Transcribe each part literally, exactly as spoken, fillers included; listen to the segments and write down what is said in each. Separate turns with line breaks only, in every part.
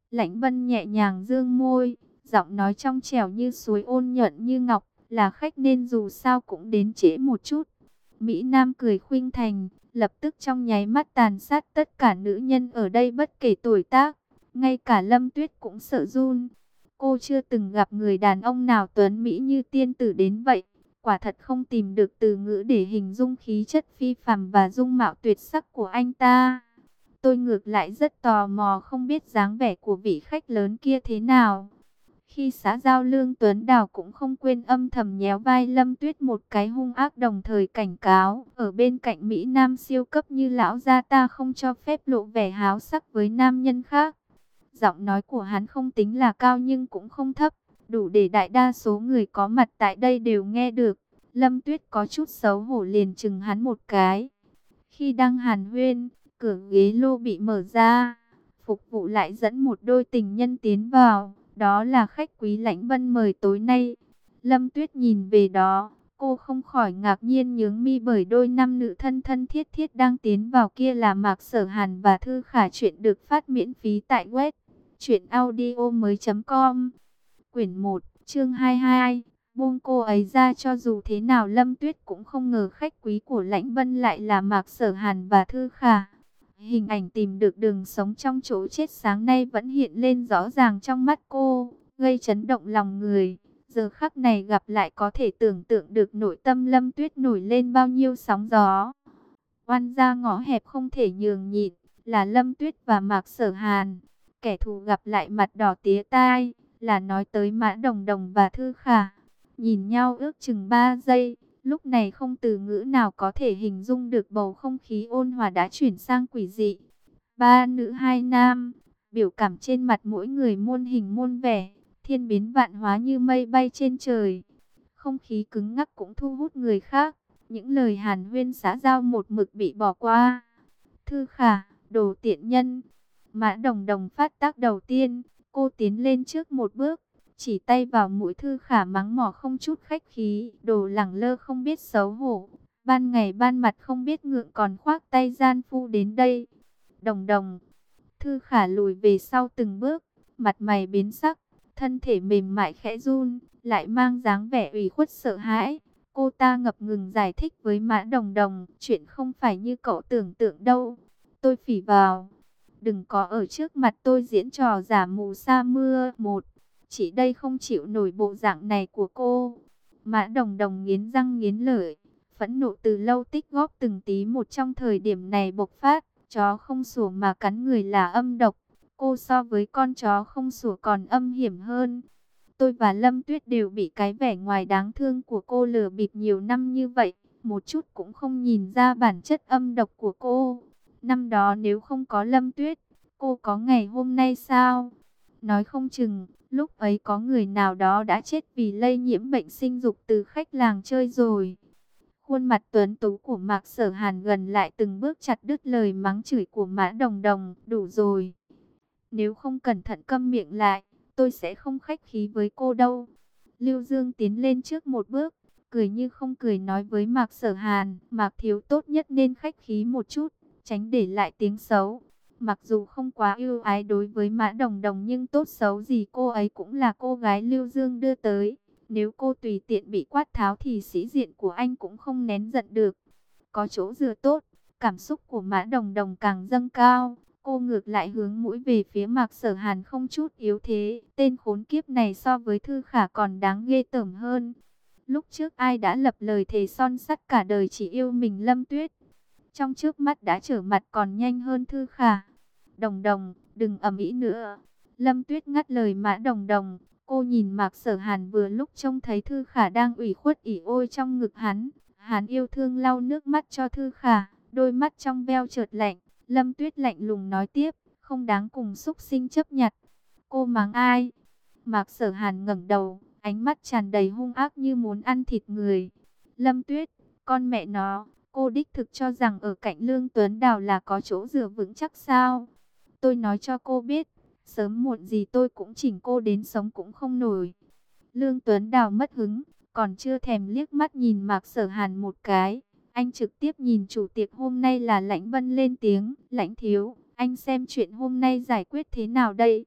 Lãnh Vân nhẹ nhàng dương môi, giọng nói trong trẻo như suối, ôn nhuận như ngọc, là khách nên dù sao cũng đến trễ một chút. Mỹ Nam cười khuynh thành, lập tức trong nháy mắt tàn sát tất cả nữ nhân ở đây bất kể tuổi tác, ngay cả Lâm Tuyết cũng sợ run. Cô chưa từng gặp người đàn ông nào tuấn mỹ như tiên tử đến vậy, quả thật không tìm được từ ngữ để hình dung khí chất phi phàm và dung mạo tuyệt sắc của anh ta. Tôi ngược lại rất tò mò không biết dáng vẻ của vị khách lớn kia thế nào. Khi xã giao, Lương Tuấn Đào cũng không quên âm thầm nhéo vai Lâm Tuyết một cái hung ác, đồng thời cảnh cáo ở bên cạnh Mỹ Nam siêu cấp như lão gia ta không cho phép lộ vẻ háo sắc với nam nhân khác. Giọng nói của hắn không tính là cao nhưng cũng không thấp, đủ để đại đa số người có mặt tại đây đều nghe được. Lâm Tuyết có chút xấu hổ liền chừng hắn một cái. Khi đang hàn huyên, cửa ghế lô bị mở ra, phục vụ lại dẫn một đôi tình nhân tiến vào. Đó là khách quý Lãnh Vân mời tối nay. Lâm Tuyết nhìn về đó, cô không khỏi ngạc nhiên nhướng mi, bởi đôi nam nữ thân thân thiết thiết đang tiến vào kia là Mạc Sở Hàn và Thư Khả. Chuyện được phát miễn phí tại web truyện audio mới chấm com. Quyển một, chương hai mươi hai. Buông cô ấy ra. Cho dù thế nào Lâm Tuyết cũng không ngờ khách quý của Lãnh Vân lại là Mạc Sở Hàn và Thư Khả. Hình ảnh tìm được đường sống trong chỗ chết sáng nay vẫn hiện lên rõ ràng trong mắt cô, gây chấn động lòng người. Giờ khắc này gặp lại có thể tưởng tượng được nội tâm Lâm Tuyết nổi lên bao nhiêu sóng gió. Oan gia ngõ hẹp không thể nhường nhịn, là Lâm Tuyết và Mạc Sở Hàn. Kẻ thù gặp lại mặt đỏ tía tai, là nói tới Mã Đồng Đồng và Thư Khả. Nhìn nhau ước chừng ba giây. Lúc này không từ ngữ nào có thể hình dung được bầu không khí ôn hòa đã chuyển sang quỷ dị. Ba nữ hai nam, biểu cảm trên mặt mỗi người muôn hình muôn vẻ, thiên biến vạn hóa như mây bay trên trời. Không khí cứng ngắc cũng thu hút người khác, những lời hàn huyên xã giao một mực bị bỏ qua. Thư Khả, đồ tiện nhân. Mã Đồng Đồng phát tác đầu tiên, cô tiến lên trước một bước, chỉ tay vào mũi Thư Khả mắng mỏ không chút khách khí, đồ lẳng lơ không biết xấu hổ, ban ngày ban mặt không biết ngượng còn khoác tay gian phu đến đây. Đồng Đồng. Thư Khả lùi về sau từng bước, mặt mày biến sắc, thân thể mềm mại khẽ run, lại mang dáng vẻ ủy khuất sợ hãi. Cô ta ngập ngừng giải thích với Mã Đồng Đồng, chuyện không phải như cậu tưởng tượng đâu. Tôi phỉ vào, đừng có ở trước mặt tôi diễn trò giả mù sa mưa. Một, chỉ đây không chịu nổi bộ dạng này của cô. Mã Đồng Đồng nghiến răng nghiến lợi, phẫn nộ từ lâu tích góp từng tí một trong thời điểm này bộc phát. Chó không sủa mà cắn người là âm độc. Cô so với con chó không sủa còn âm hiểm hơn. Tôi và Lâm Tuyết đều bị cái vẻ ngoài đáng thương của cô lừa bịp nhiều năm như vậy, một chút cũng không nhìn ra bản chất âm độc của cô. Năm đó nếu không có Lâm Tuyết, cô có ngày hôm nay sao? Nói không chừng, lúc ấy có người nào đó đã chết vì lây nhiễm bệnh sinh dục từ khách làng chơi rồi. Khuôn mặt tuấn tú của Mạc Sở Hàn gần lại từng bước chặt đứt lời mắng chửi của Mã Đồng Đồng. Đủ rồi. Nếu không cẩn thận câm miệng lại, tôi sẽ không khách khí với cô đâu. Lưu Dương tiến lên trước một bước, cười như không cười nói với Mạc Sở Hàn. Mạc thiếu tốt nhất nên khách khí một chút, tránh để lại tiếng xấu. Mặc dù không quá ưu ái đối với Mã Đồng Đồng nhưng tốt xấu gì cô ấy cũng là cô gái Lưu Dương đưa tới. Nếu cô tùy tiện bị quát tháo thì sĩ diện của anh cũng không nén giận được. Có chỗ dựa tốt, cảm xúc của Mã Đồng Đồng càng dâng cao. Cô ngược lại hướng mũi về phía Mạc Sở Hàn không chút yếu thế. Tên khốn kiếp này so với Thư Khả còn đáng ghê tởm hơn. Lúc trước ai đã lập lời thề son sắt cả đời chỉ yêu mình Lâm Tuyết, trong trước mắt đã trở mặt còn nhanh hơn Thư Khả. Đồng Đồng, đừng ầm ĩ nữa. Lâm Tuyết ngắt lời Mã Đồng Đồng. Cô nhìn Mạc Sở Hàn, vừa lúc trông thấy Thư Khả đang ủy khuất ỉ ôi trong ngực hắn. Hắn yêu thương lau nước mắt cho Thư Khả, đôi mắt trong veo chợt lạnh. Lâm Tuyết lạnh lùng nói tiếp, không đáng cùng xúc sinh chấp nhặt. Cô mắng ai? Mạc Sở Hàn ngẩng đầu, ánh mắt tràn đầy hung ác như muốn ăn thịt người. Lâm Tuyết, con mẹ nó, cô đích thực cho rằng ở cạnh Lương Tuấn Đào là có chỗ dựa vững chắc sao? Tôi nói cho cô biết, sớm muộn gì tôi cũng chỉnh cô đến sống cũng không nổi. Lương Tuấn Đào mất hứng, còn chưa thèm liếc mắt nhìn Mạc Sở Hàn một cái. Anh trực tiếp nhìn chủ tiệc hôm nay là Lãnh Vân lên tiếng. Lãnh thiếu, anh xem chuyện hôm nay giải quyết thế nào đây?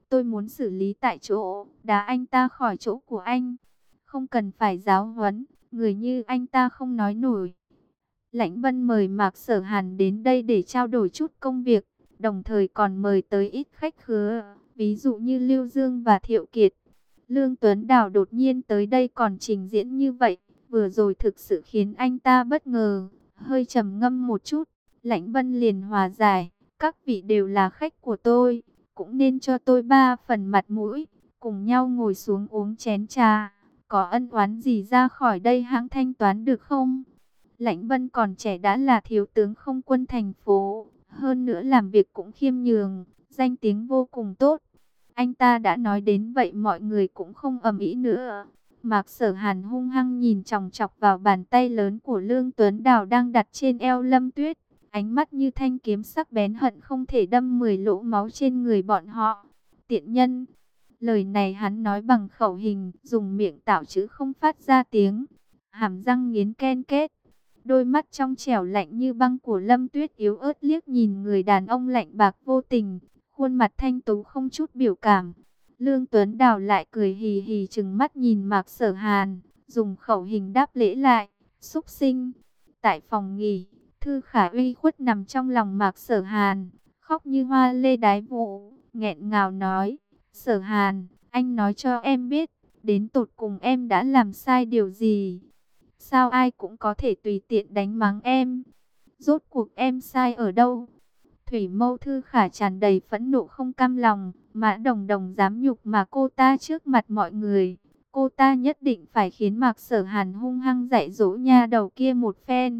tôi muốn xử lý tại chỗ, đá anh ta khỏi chỗ của anh. Không cần phải giáo huấn, người như anh ta không nói nổi. Lãnh Vân mời Mạc Sở Hàn đến đây để trao đổi chút công việc, đồng thời còn mời tới ít khách khứa, ví dụ như Lưu Dương và Thiệu Kiệt. Lương Tuấn Đào đột nhiên tới đây còn trình diễn như vậy, vừa rồi thực sự khiến anh ta bất ngờ, hơi trầm ngâm một chút. Lãnh Vân liền hòa giải, các vị đều là khách của tôi, cũng nên cho tôi ba phần mặt mũi, cùng nhau ngồi xuống uống chén trà, có ân oán gì ra khỏi đây hãng thanh toán được không? Lãnh Vân còn trẻ đã là thiếu tướng không quân thành phố, hơn nữa làm việc cũng khiêm nhường, danh tiếng vô cùng tốt. Anh ta đã nói đến vậy mọi người cũng không ầm ĩ nữa. Mạc Sở Hàn hung hăng nhìn chòng chọc vào bàn tay lớn của Lương Tuấn Đào đang đặt trên eo Lâm Tuyết, ánh mắt như thanh kiếm sắc bén hận không thể đâm mười lỗ máu trên người bọn họ. Tiện nhân! Lời này hắn nói bằng khẩu hình, dùng miệng tạo chữ không phát ra tiếng, hàm răng nghiến ken két. Đôi mắt trong trẻo lạnh như băng của Lâm Tuyết yếu ớt liếc nhìn người đàn ông lạnh bạc vô tình, khuôn mặt thanh tú không chút biểu cảm. Lương Tuấn Đào lại cười hì hì trừng mắt nhìn Mạc Sở Hàn, dùng khẩu hình đáp lễ lại, xúc sinh. Tại phòng nghỉ, Thư Khả uy khuất nằm trong lòng Mạc Sở Hàn, khóc như hoa lê đái vũ, nghẹn ngào nói, Sở Hàn, anh nói cho em biết, đến tột cùng em đã làm sai điều gì? Sao ai cũng có thể tùy tiện đánh mắng em? Rốt cuộc em sai ở đâu? Thủy Mâu Thư Khả tràn đầy phẫn nộ không cam lòng, Mã Đồng Đồng dám nhục mà cô ta trước mặt mọi người. Cô ta nhất định phải khiến Mạc Sở Hàn hung hăng dạy dỗ nha đầu kia một phen.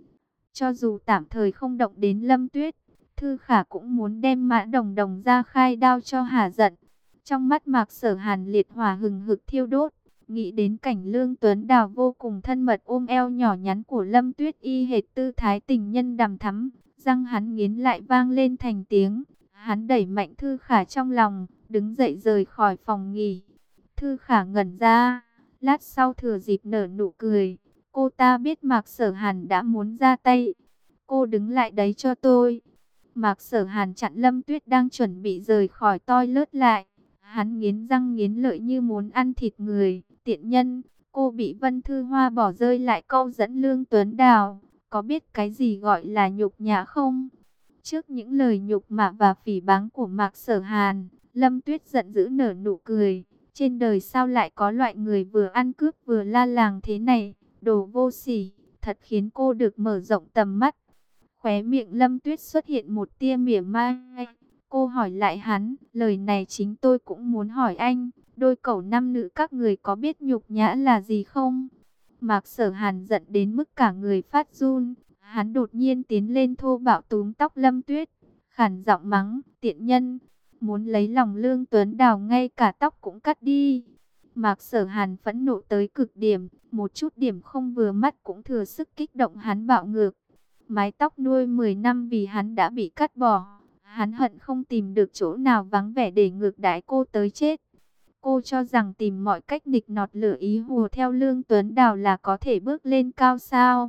Cho dù tạm thời không động đến Lâm Tuyết, Thư Khả cũng muốn đem Mã Đồng Đồng ra khai đao cho hả giận. Trong mắt Mạc Sở Hàn liệt hỏa hừng hực thiêu đốt, nghĩ đến cảnh Lương Tuấn Đào vô cùng thân mật ôm eo nhỏ nhắn của Lâm Tuyết y hệt tư thái tình nhân đằm thắm, răng hắn nghiến lại vang lên thành tiếng. Hắn đẩy mạnh Thư Khả trong lòng, đứng dậy rời khỏi phòng nghỉ. Thư Khả ngẩn ra, lát sau thừa dịp nở nụ cười. Cô ta biết Mạc Sở Hàn đã muốn ra tay. Cô đứng lại đấy cho tôi. Mạc Sở Hàn chặn Lâm Tuyết đang chuẩn bị rời khỏi toilet lại. Hắn nghiến răng nghiến lợi như muốn ăn thịt người. Tiện nhân, cô bị Vân Thư Hoa bỏ rơi lại câu dẫn Lương Tuấn Đào. Có biết cái gì gọi là nhục nhã không? Trước những lời nhục mạ và phỉ báng của Mạc Sở Hàn, Lâm Tuyết giận dữ nở nụ cười. Trên đời sao lại có loại người vừa ăn cướp vừa la làng thế này? Đồ vô sỉ, thật khiến cô được mở rộng tầm mắt. Khóe miệng Lâm Tuyết xuất hiện một tia mỉa mai. Cô hỏi lại hắn, lời này chính tôi cũng muốn hỏi anh. Đôi cẩu nam nữ các người có biết nhục nhã là gì không? Mạc Sở Hàn giận đến mức cả người phát run. Hắn đột nhiên tiến lên thô bạo túm tóc Lâm Tuyết, khản giọng mắng, tiện nhân. Muốn lấy lòng Lương Tuấn Đào ngay cả tóc cũng cắt đi. Mạc Sở Hàn phẫn nộ tới cực điểm, một chút điểm không vừa mắt cũng thừa sức kích động hắn bạo ngược. Mái tóc nuôi mười năm vì hắn đã bị cắt bỏ. Hắn hận không tìm được chỗ nào vắng vẻ để ngược đãi cô tới chết. Cô cho rằng tìm mọi cách nịnh nọt lửa ý hùa theo Lương Tuấn Đào là có thể bước lên cao sao?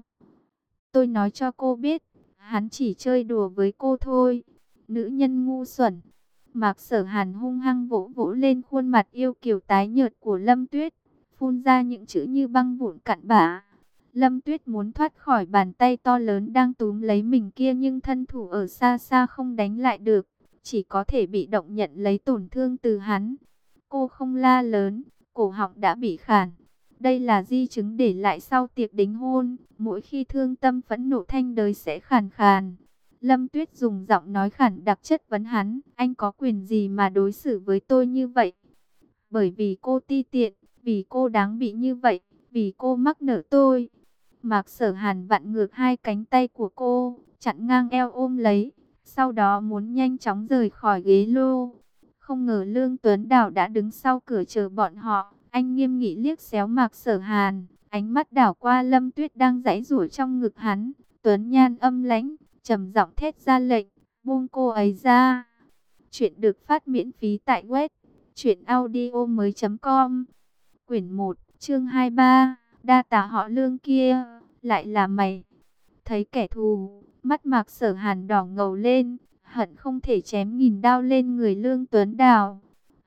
Tôi nói cho cô biết, hắn chỉ chơi đùa với cô thôi. Nữ nhân ngu xuẩn. Mạc Sở Hàn hung hăng vỗ vỗ lên khuôn mặt yêu kiều tái nhợt của Lâm Tuyết, phun ra những chữ như băng vụn cặn bã. Lâm Tuyết muốn thoát khỏi bàn tay to lớn đang túm lấy mình kia nhưng thân thủ ở xa xa không đánh lại được, chỉ có thể bị động nhận lấy tổn thương từ hắn. Cô không la lớn, cổ họng đã bị khản. Đây là di chứng để lại sau tiệc đính hôn, mỗi khi thương tâm phẫn nộ thanh đới sẽ khàn khàn. Lâm Tuyết dùng giọng nói khản đặc chất vấn hắn, anh có quyền gì mà đối xử với tôi như vậy? Bởi vì cô ti tiện, vì cô đáng bị như vậy, vì cô mắc nợ tôi. Mạc Sở Hàn vặn ngược hai cánh tay của cô, chặn ngang eo ôm lấy, sau đó muốn nhanh chóng rời khỏi ghế lô. Không ngờ Lương Tuấn Đào đã đứng sau cửa chờ bọn họ, anh nghiêm nghị liếc xéo Mạc Sở Hàn, ánh mắt đảo qua Lâm Tuyết đang giãy giụa trong ngực hắn, Tuấn nhan âm lãnh, trầm giọng thét ra lệnh, buông cô ấy ra. Chuyện được phát miễn phí tại web truyện audio mới chấm com. Quyển một, chương hai mươi ba, đa tà họ Lương kia, lại là mày. Thấy kẻ thù, mắt Mạc Sở Hàn đỏ ngầu lên, hận không thể chém nghìn đao lên người Lương Tuấn Đào.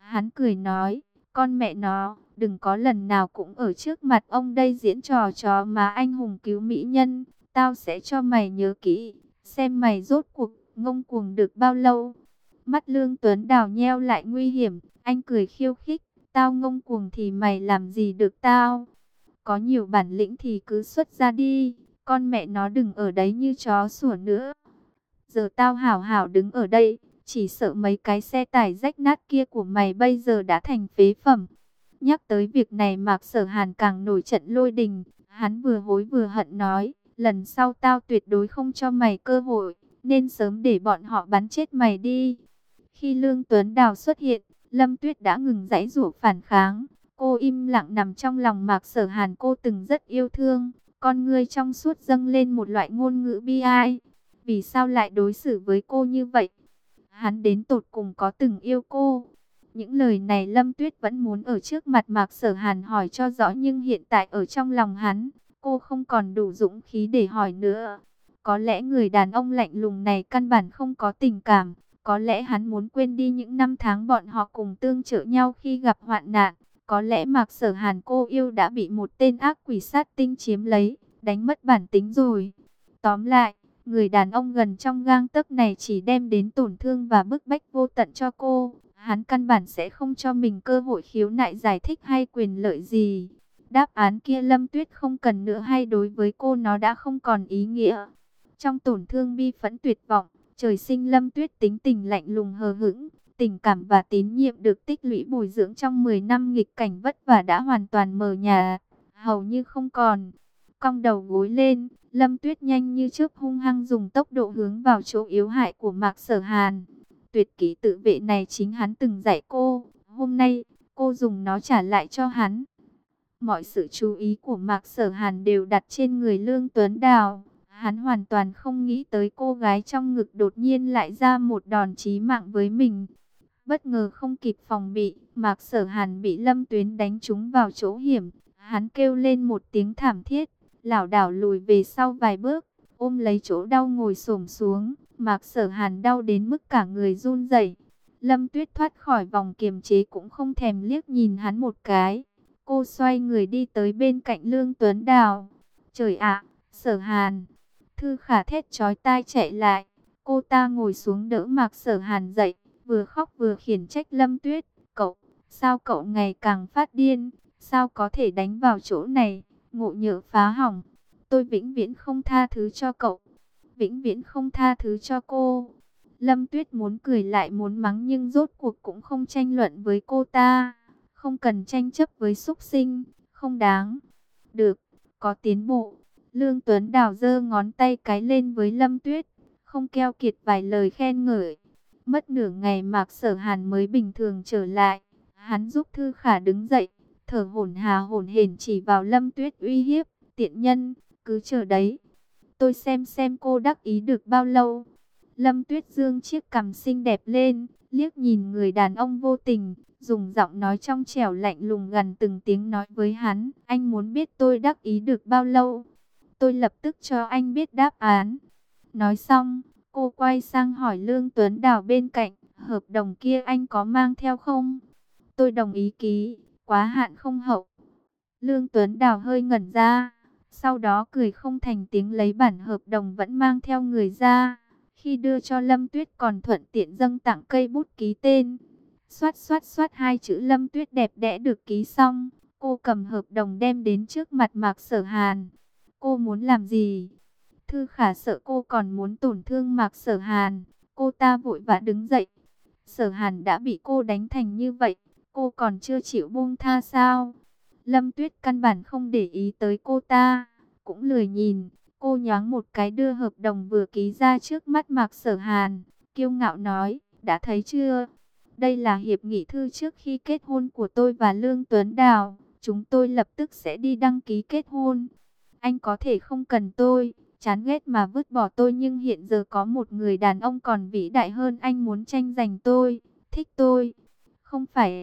Hắn cười nói, con mẹ nó, đừng có lần nào cũng ở trước mặt ông đây diễn trò chó má anh hùng cứu mỹ nhân. Tao sẽ cho mày nhớ kỹ, xem mày rốt cuộc ngông cuồng được bao lâu. Mắt Lương Tuấn Đào nheo lại nguy hiểm, anh cười khiêu khích, tao ngông cuồng thì mày làm gì được tao? Có nhiều bản lĩnh thì cứ xuất ra đi, con mẹ nó đừng ở đấy như chó sủa nữa. Giờ tao hảo hảo đứng ở đây, chỉ sợ mấy cái xe tải rách nát kia của mày bây giờ đã thành phế phẩm. Nhắc tới việc này Mạc Sở Hàn càng nổi trận lôi đình, hắn vừa hối vừa hận nói, lần sau tao tuyệt đối không cho mày cơ hội, nên sớm để bọn họ bắn chết mày đi. Khi Lương Tuấn Đào xuất hiện, Lâm Tuyết đã ngừng giãy giụa phản kháng, cô im lặng nằm trong lòng Mạc Sở Hàn cô từng rất yêu thương, con ngươi trong suốt dâng lên một loại ngôn ngữ bi ai. Vì sao lại đối xử với cô như vậy? Hắn đến tột cùng có từng yêu cô? Những lời này Lâm Tuyết vẫn muốn ở trước mặt Mạc Sở Hàn hỏi cho rõ, nhưng hiện tại ở trong lòng hắn, cô không còn đủ dũng khí để hỏi nữa. Có lẽ người đàn ông lạnh lùng này căn bản không có tình cảm, có lẽ hắn muốn quên đi những năm tháng bọn họ cùng tương trợ nhau khi gặp hoạn nạn. Có lẽ Mạc Sở Hàn cô yêu đã bị một tên ác quỷ sát tinh chiếm lấy, đánh mất bản tính rồi. Tóm lại, người đàn ông gần trong gang tấc này chỉ đem đến tổn thương và bức bách vô tận cho cô. Hắn căn bản sẽ không cho mình cơ hội khiếu nại giải thích hay quyền lợi gì. Đáp án kia Lâm Tuyết không cần nữa, hay đối với cô nó đã không còn ý nghĩa. Trong tổn thương bi phẫn tuyệt vọng, trời sinh Lâm Tuyết tính tình lạnh lùng hờ hững. Tình cảm và tín nhiệm được tích lũy bồi dưỡng trong mười năm nghịch cảnh vất vả đã hoàn toàn mờ nhạt, hầu như không còn. Cong đầu gối lên, Lâm Tuyết nhanh như chớp hung hăng dùng tốc độ hướng vào chỗ yếu hại của Mạc Sở Hàn. Tuyệt kỹ tự vệ này chính hắn từng dạy cô, hôm nay cô dùng nó trả lại cho hắn. Mọi sự chú ý của Mạc Sở Hàn đều đặt trên người Lương Tuấn Đào. Hắn hoàn toàn không nghĩ tới cô gái trong ngực đột nhiên lại ra một đòn chí mạng với mình. Bất ngờ không kịp phòng bị, Mạc Sở Hàn bị Lâm Tuyến đánh trúng vào chỗ hiểm. Hắn kêu lên một tiếng thảm thiết, lảo đảo lùi về sau vài bước, ôm lấy chỗ đau ngồi xổm xuống. Mạc Sở Hàn đau đến mức cả người run rẩy. Lâm Tuyết thoát khỏi vòng kiềm chế cũng không thèm liếc nhìn hắn một cái. Cô xoay người đi tới bên cạnh Lương Tuấn Đào. Trời ạ, Sở Hàn! Thư Khả thét chói tai chạy lại. Cô ta ngồi xuống đỡ Mạc Sở Hàn dậy, vừa khóc vừa khiển trách Lâm Tuyết. Cậu, sao cậu ngày càng phát điên? Sao có thể đánh vào chỗ này? Ngộ nhỡ phá hỏng. Tôi vĩnh viễn không tha thứ cho cậu. Vĩnh viễn không tha thứ cho cô. Lâm Tuyết muốn cười lại muốn mắng, nhưng rốt cuộc cũng không tranh luận với cô ta. Không cần tranh chấp với súc sinh, không đáng. Được, có tiến bộ. Lương Tuấn Đào giơ ngón tay cái lên với Lâm Tuyết, không keo kiệt vài lời khen ngợi. Mất nửa ngày Mạc Sở Hàn mới bình thường trở lại. Hắn giúp Thư Khả đứng dậy, thở hổn hà hổn hển chỉ vào Lâm Tuyết uy hiếp. Tiện nhân, cứ chờ đấy. Tôi xem xem cô đắc ý được bao lâu. Lâm Tuyết dương chiếc cằm xinh đẹp lên, liếc nhìn người đàn ông vô tình, dùng giọng nói trong trẻo lạnh lùng gần từng tiếng nói với hắn. Anh muốn biết tôi đắc ý được bao lâu? Tôi lập tức cho anh biết đáp án. Nói xong, cô quay sang hỏi Lương Tuấn Đào bên cạnh, hợp đồng kia anh có mang theo không? Tôi đồng ý ký, quá hạn không hậu. Lương Tuấn Đào hơi ngẩn ra, sau đó cười không thành tiếng lấy bản hợp đồng vẫn mang theo người ra. Khi đưa cho Lâm Tuyết còn thuận tiện dâng tặng cây bút ký tên. Xoát xoát xoát hai chữ Lâm Tuyết đẹp đẽ được ký xong. Cô cầm hợp đồng đem đến trước mặt Mạc Sở Hàn. Cô muốn làm gì? Thư Khả sợ cô còn muốn tổn thương Mạc Sở Hàn. Cô ta vội vã đứng dậy. Sở Hàn đã bị cô đánh thành như vậy, cô còn chưa chịu buông tha sao? Lâm Tuyết căn bản không để ý tới cô ta, cũng lười nhìn. Cô nhoáng một cái đưa hợp đồng vừa ký ra trước mắt Mạc Sở Hàn, kiêu ngạo nói, đã thấy chưa? Đây là hiệp nghị thư trước khi kết hôn của tôi và Lương Tuấn Đào. Chúng tôi lập tức sẽ đi đăng ký kết hôn. Anh có thể không cần tôi, chán ghét mà vứt bỏ tôi, nhưng hiện giờ có một người đàn ông còn vĩ đại hơn anh muốn tranh giành tôi, thích tôi. Không phải...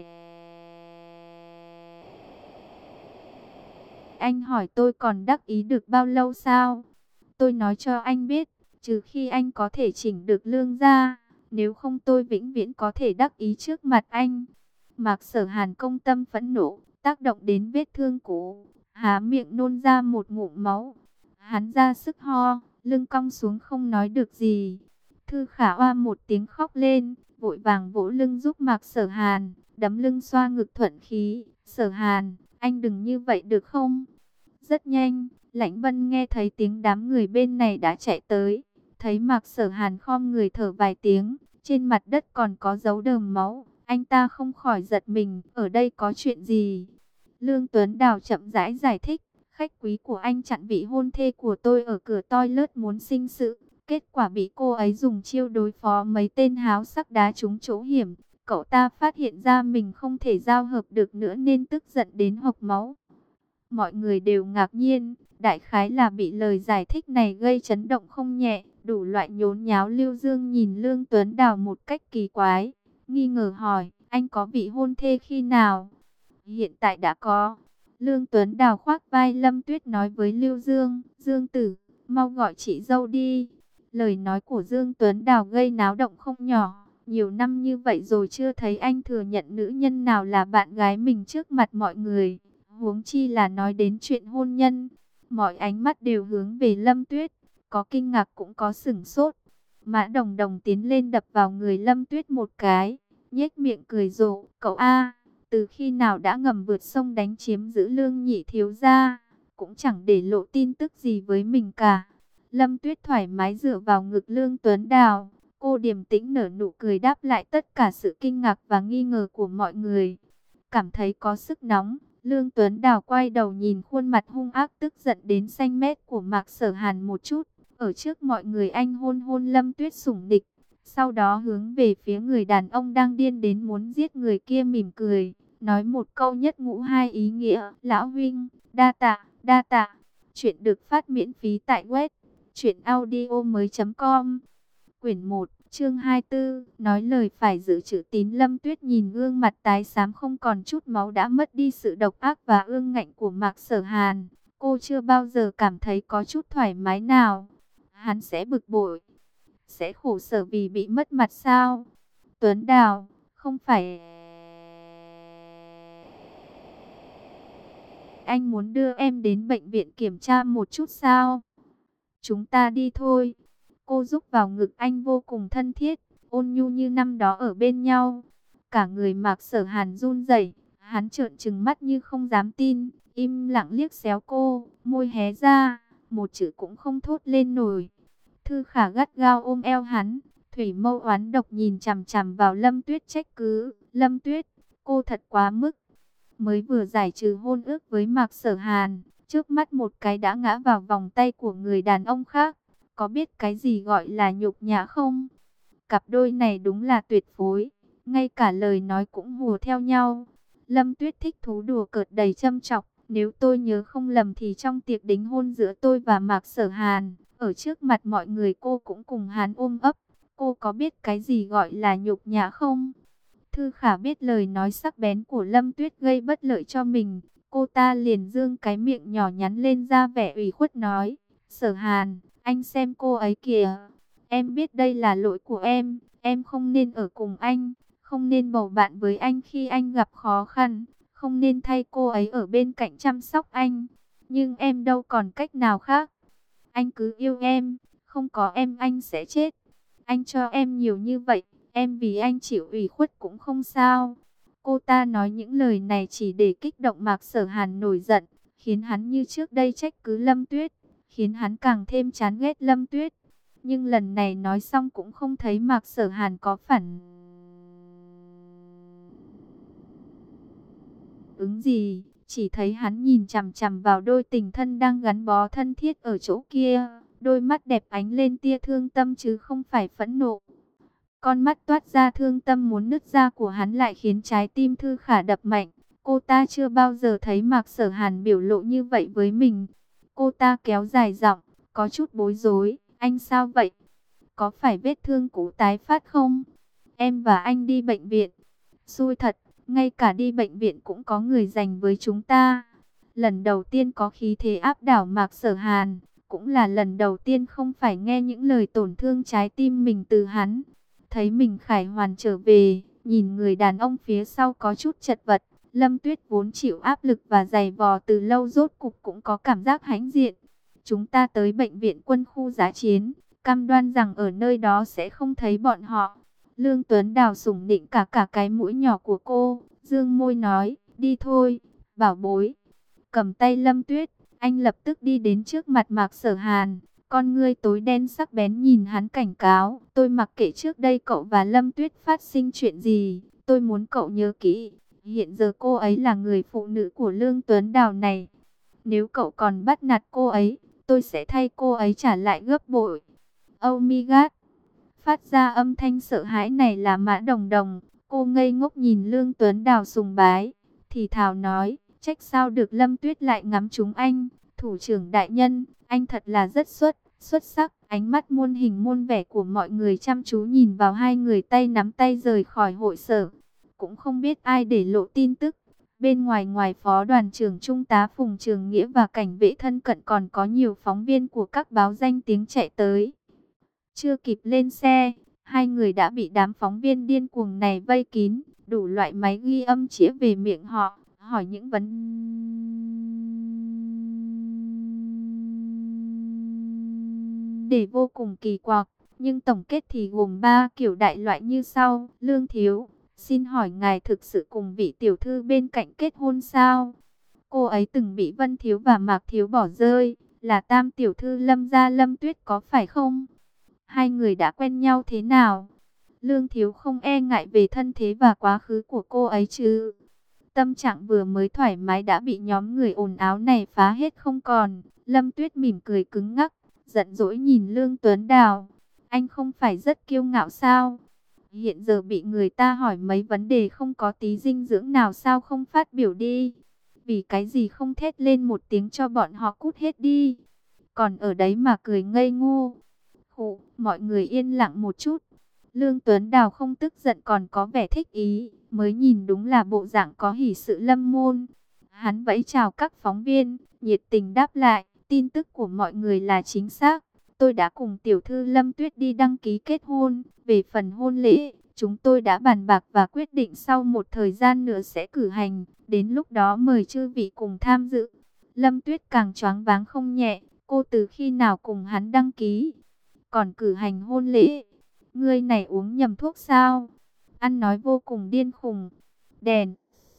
Anh hỏi tôi còn đắc ý được bao lâu sao? Tôi nói cho anh biết, trừ khi anh có thể chỉnh được Lương ra, nếu không tôi vĩnh viễn có thể đắc ý trước mặt anh. Mạc Sở Hàn công tâm phẫn nộ, tác động đến vết thương cũ, há miệng nôn ra một ngụm máu. Hắn ra sức ho, lưng cong xuống không nói được gì. Thư Khả oa một tiếng khóc lên, vội vàng vỗ lưng giúp Mạc Sở Hàn, đấm lưng xoa ngực thuận khí. Sở Hàn, anh đừng như vậy được không? Rất nhanh, Lãnh Vân nghe thấy tiếng đám người bên này đã chạy tới. Thấy Mạc Sở Hàn khom người thở vài tiếng, trên mặt đất còn có dấu đờm máu. Anh ta không khỏi giật mình, ở đây có chuyện gì? Lương Tuấn Đào chậm rãi giải thích, khách quý của anh chặn vị hôn thê của tôi ở cửa toilet muốn sinh sự. Kết quả bị cô ấy dùng chiêu đối phó mấy tên háo sắc đá trúng chỗ hiểm. Cậu ta phát hiện ra mình không thể giao hợp được nữa nên tức giận đến hộc máu. Mọi người đều ngạc nhiên, đại khái là bị lời giải thích này gây chấn động không nhẹ. Đủ loại nhốn nháo. Lưu Dương nhìn Lương Tuấn Đào một cách kỳ quái, nghi ngờ hỏi, anh có vị hôn thê khi nào? Hiện tại đã có. Lương Tuấn Đào khoác vai Lâm Tuyết nói với Lưu Dương, Dương tử, mau gọi chị dâu đi. Lời nói của Dương Tuấn Đào gây náo động không nhỏ. Nhiều năm như vậy rồi chưa thấy anh thừa nhận nữ nhân nào là bạn gái mình trước mặt mọi người. Huống chi là nói đến chuyện hôn nhân. Mọi ánh mắt đều hướng về Lâm Tuyết. Có kinh ngạc cũng có sửng sốt. Mã Đồng Đồng tiến lên đập vào người Lâm Tuyết một cái. Nhếch miệng cười rộ. Cậu A, từ khi nào đã ngầm vượt sông đánh chiếm giữ Lương nhị thiếu gia, cũng chẳng để lộ tin tức gì với mình cả. Lâm Tuyết thoải mái dựa vào ngực Lương Tuấn Đào. Cô điềm tĩnh nở nụ cười đáp lại tất cả sự kinh ngạc và nghi ngờ của mọi người. Cảm thấy có sức nóng, Lương Tuấn Đào quay đầu nhìn khuôn mặt hung ác tức giận đến xanh mét của Mạc Sở Hàn một chút. Ở trước mọi người anh hôn hôn Lâm Tuyết sủng địch. Sau đó hướng về phía người đàn ông đang điên đến muốn giết người kia mỉm cười. Nói một câu nhất ngũ hai ý nghĩa. Lão huynh, đa tạ, đa tạ. Chuyện được phát miễn phí tại web truyện audio mới chấm com. Quyển một, chương hai mươi tư, nói lời phải giữ chữ tín. Lâm Tuyết nhìn gương mặt tái xám không còn chút máu đã mất đi sự độc ác và ương ngạnh của Mạc Sở Hàn. Cô chưa bao giờ cảm thấy có chút thoải mái nào. Hắn sẽ bực bội, sẽ khổ sở vì bị mất mặt sao? Tuấn Đào, không phải anh muốn đưa em đến bệnh viện kiểm tra một chút sao? Chúng ta đi thôi. Cô giúp vào ngực anh vô cùng thân thiết, ôn nhu như năm đó ở bên nhau. Cả người Mạc Sở Hàn run rẩy, hắn trợn trừng mắt như không dám tin, im lặng liếc xéo cô, môi hé ra, một chữ cũng không thốt lên nổi. Thư Khả gắt gao ôm eo hắn, thủy mâu oán độc nhìn chằm chằm vào Lâm Tuyết trách cứ. Lâm Tuyết, cô thật quá mức. Mới vừa giải trừ hôn ước với Mạc Sở Hàn, trước mắt một cái đã ngã vào vòng tay của người đàn ông khác. Có biết cái gì gọi là nhục nhã không? Cặp đôi này đúng là tuyệt phối, ngay cả lời nói cũng hùa theo nhau. Lâm Tuyết thích thú đùa cợt đầy châm chọc. Nếu tôi nhớ không lầm thì trong tiệc đính hôn giữa tôi và Mạc Sở Hàn, ở trước mặt mọi người cô cũng cùng hắn ôm ấp. Cô có biết cái gì gọi là nhục nhã không? Thư Khả biết lời nói sắc bén của Lâm Tuyết gây bất lợi cho mình. Cô ta liền dương cái miệng nhỏ nhắn lên ra vẻ ủy khuất nói. Sở Hàn, anh xem cô ấy kìa. Em biết đây là lỗi của em. Em không nên ở cùng anh. Không nên bầu bạn với anh khi anh gặp khó khăn. Không nên thay cô ấy ở bên cạnh chăm sóc anh. Nhưng em đâu còn cách nào khác. Anh cứ yêu em. Không có em anh sẽ chết. Anh cho em nhiều như vậy. Em vì anh chịu ủy khuất cũng không sao. Cô ta nói những lời này chỉ để kích động Mạc Sở Hàn nổi giận. Khiến hắn như trước đây trách cứ Lâm Tuyết. Khiến hắn càng thêm chán ghét Lâm Tuyết. Nhưng lần này nói xong cũng không thấy Mạc Sở Hàn có phản ứng gì. Chỉ thấy hắn nhìn chằm chằm vào đôi tình thân đang gắn bó thân thiết ở chỗ kia. Đôi mắt đẹp ánh lên tia thương tâm chứ không phải phẫn nộ. Con mắt toát ra thương tâm muốn nứt ra của hắn lại khiến trái tim Thư Khả đập mạnh. Cô ta chưa bao giờ thấy Mạc Sở Hàn biểu lộ như vậy với mình. Cô ta kéo dài giọng, có chút bối rối. Anh sao vậy? Có phải vết thương cũ tái phát không? Em và anh đi bệnh viện. Xui thật, ngay cả đi bệnh viện cũng có người dành với chúng ta. Lần đầu tiên có khí thế áp đảo Mạc Sở Hàn. Cũng là lần đầu tiên không phải nghe những lời tổn thương trái tim mình từ hắn. Thấy mình khải hoàn trở về, Nhìn người đàn ông phía sau có chút chật vật, Lâm Tuyết vốn chịu áp lực và dày vò từ lâu rốt cục cũng có cảm giác hãnh diện. Chúng ta tới bệnh viện quân khu dã chiến, cam đoan rằng ở nơi đó sẽ không thấy bọn họ. Lương Tuấn Đào sủng nịnh cả cả cái mũi nhỏ của cô, dương môi nói, đi thôi, bảo bối. Cầm tay Lâm Tuyết, anh lập tức đi đến trước mặt Mạc Sở Hàn. Con ngươi tối đen sắc bén nhìn hắn cảnh cáo, tôi mặc kệ trước đây cậu và Lâm Tuyết phát sinh chuyện gì, tôi muốn cậu nhớ kỹ, hiện giờ cô ấy là người phụ nữ của Lương Tuấn Đào này. Nếu cậu còn bắt nạt cô ấy, tôi sẽ thay cô ấy trả lại gấp bội. Oh my god! Phát ra âm thanh sợ hãi này là Mã Đồng Đồng, cô ngây ngốc nhìn Lương Tuấn Đào sùng bái, thì thào nói, trách sao được Lâm Tuyết lại ngắm chúng anh, thủ trưởng đại nhân, anh thật là rất xuất, xuất sắc. Ánh mắt muôn hình muôn vẻ của mọi người chăm chú nhìn vào hai người tay nắm tay rời khỏi hội sở. Cũng không biết ai để lộ tin tức. Bên ngoài ngoài phó đoàn trưởng Trung tá Phùng Trường Nghĩa và cảnh vệ thân cận còn có nhiều phóng viên của các báo danh tiếng chạy tới. Chưa kịp lên xe, hai người đã bị đám phóng viên điên cuồng này vây kín, đủ loại máy ghi âm chĩa về miệng họ, hỏi những vấn đề vô cùng kỳ quặc, nhưng tổng kết thì gồm ba kiểu đại loại như sau. Lương thiếu, xin hỏi ngài thực sự cùng vị tiểu thư bên cạnh kết hôn sao? Cô ấy từng bị Vân thiếu và Mạc thiếu bỏ rơi, là tam tiểu thư Lâm gia Lâm Tuyết có phải không? Hai người đã quen nhau thế nào? Lương thiếu không e ngại về thân thế và quá khứ của cô ấy chứ? Tâm trạng vừa mới thoải mái đã bị nhóm người ồn ào này phá hết không còn. Lâm Tuyết mỉm cười cứng ngắc, giận dỗi nhìn Lương Tuấn Đào. Anh không phải rất kiêu ngạo sao? Hiện giờ bị người ta hỏi mấy vấn đề không có tí dinh dưỡng nào sao không phát biểu đi? Vì cái gì không thét lên một tiếng cho bọn họ cút hết đi? Còn ở đấy mà cười ngây ngô. Khụ, mọi người yên lặng một chút. Lương Tuấn Đào không tức giận còn có vẻ thích ý, mới nhìn đúng là bộ dạng có hỷ sự lâm môn. Hắn vẫy chào các phóng viên, nhiệt tình đáp lại, tin tức của mọi người là chính xác. Tôi đã cùng tiểu thư Lâm Tuyết đi đăng ký kết hôn, về phần hôn lễ, chúng tôi đã bàn bạc và quyết định sau một thời gian nữa sẽ cử hành, đến lúc đó mời chư vị cùng tham dự. Lâm Tuyết càng choáng váng không nhẹ, cô từ khi nào cùng hắn đăng ký, còn cử hành hôn lễ. Ngươi này uống nhầm thuốc sao? Ăn nói vô cùng điên khùng. Đèn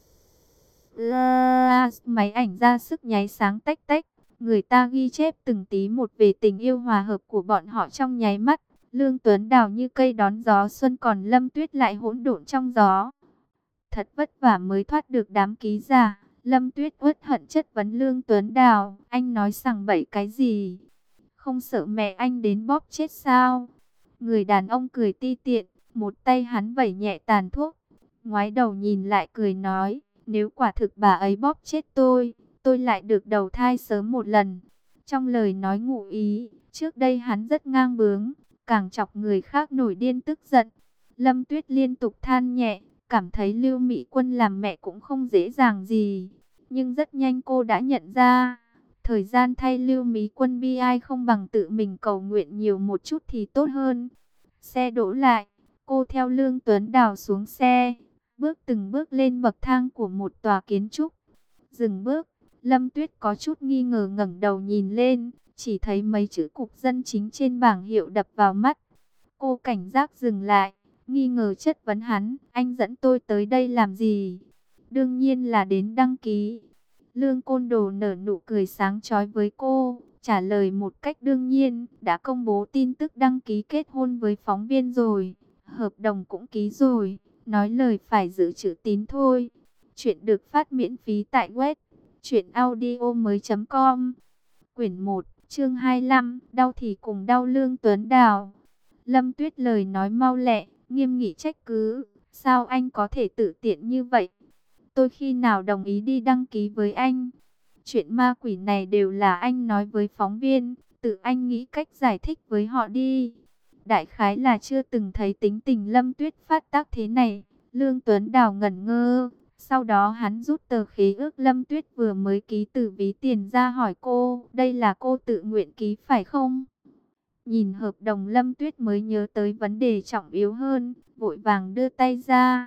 máy ảnh ra sức nháy sáng tách tách. Người ta ghi chép từng tí một về tình yêu hòa hợp của bọn họ trong nháy mắt. Lương Tuấn Đào như cây đón gió xuân, còn Lâm Tuyết lại hỗn độn trong gió. Thật vất vả mới thoát được đám ký giả. Lâm Tuyết uất hận chất vấn Lương Tuấn Đào, anh nói sằng bậy cái gì? Không sợ mẹ anh đến bóp chết sao? Người đàn ông cười ti tiện, một tay hắn vẩy nhẹ tàn thuốc, ngoái đầu nhìn lại cười nói, nếu quả thực bà ấy bóp chết tôi, tôi lại được đầu thai sớm một lần. Trong lời nói ngụ ý, trước đây hắn rất ngang bướng, càng chọc người khác nổi điên tức giận. Lâm Tuyết liên tục than nhẹ, cảm thấy Lưu Mỹ Quân làm mẹ cũng không dễ dàng gì. Nhưng rất nhanh cô đã nhận ra, thời gian thay Lưu Mỹ Quân bi ai không bằng tự mình cầu nguyện nhiều một chút thì tốt hơn. Xe đỗ lại, cô theo Lương Tuấn Đào xuống xe, bước từng bước lên bậc thang của một tòa kiến trúc. Dừng bước, Lâm Tuyết có chút nghi ngờ ngẩng đầu nhìn lên, chỉ thấy mấy chữ cục dân chính trên bảng hiệu đập vào mắt. Cô cảnh giác dừng lại, nghi ngờ chất vấn hắn, anh dẫn tôi tới đây làm gì? Đương nhiên là đến đăng ký. Lương Côn Đồ nở nụ cười sáng chói với cô, trả lời một cách đương nhiên, đã công bố tin tức đăng ký kết hôn với phóng viên rồi, hợp đồng cũng ký rồi, nói lời phải giữ chữ tín thôi. Chuyện được phát miễn phí tại web truyệnaudiomoi chấm com. Quyển một, chương hai mươi lăm, đau thì cùng đau. Lương Tuấn Đào. Lâm Tuyết lời nói mau lẹ, nghiêm nghị trách cứ, sao anh có thể tự tiện như vậy? Tôi khi nào đồng ý đi đăng ký với anh? Chuyện ma quỷ này đều là anh nói với phóng viên, tự anh nghĩ cách giải thích với họ đi. Đại khái là chưa từng thấy tính tình Lâm Tuyết phát tác thế này. Lương Tuấn Đào ngẩn ngơ, sau đó hắn rút tờ khế ước Lâm Tuyết vừa mới ký từ ví tiền ra hỏi cô, đây là cô tự nguyện ký phải không? Nhìn hợp đồng Lâm Tuyết mới nhớ tới vấn đề trọng yếu hơn, vội vàng đưa tay ra.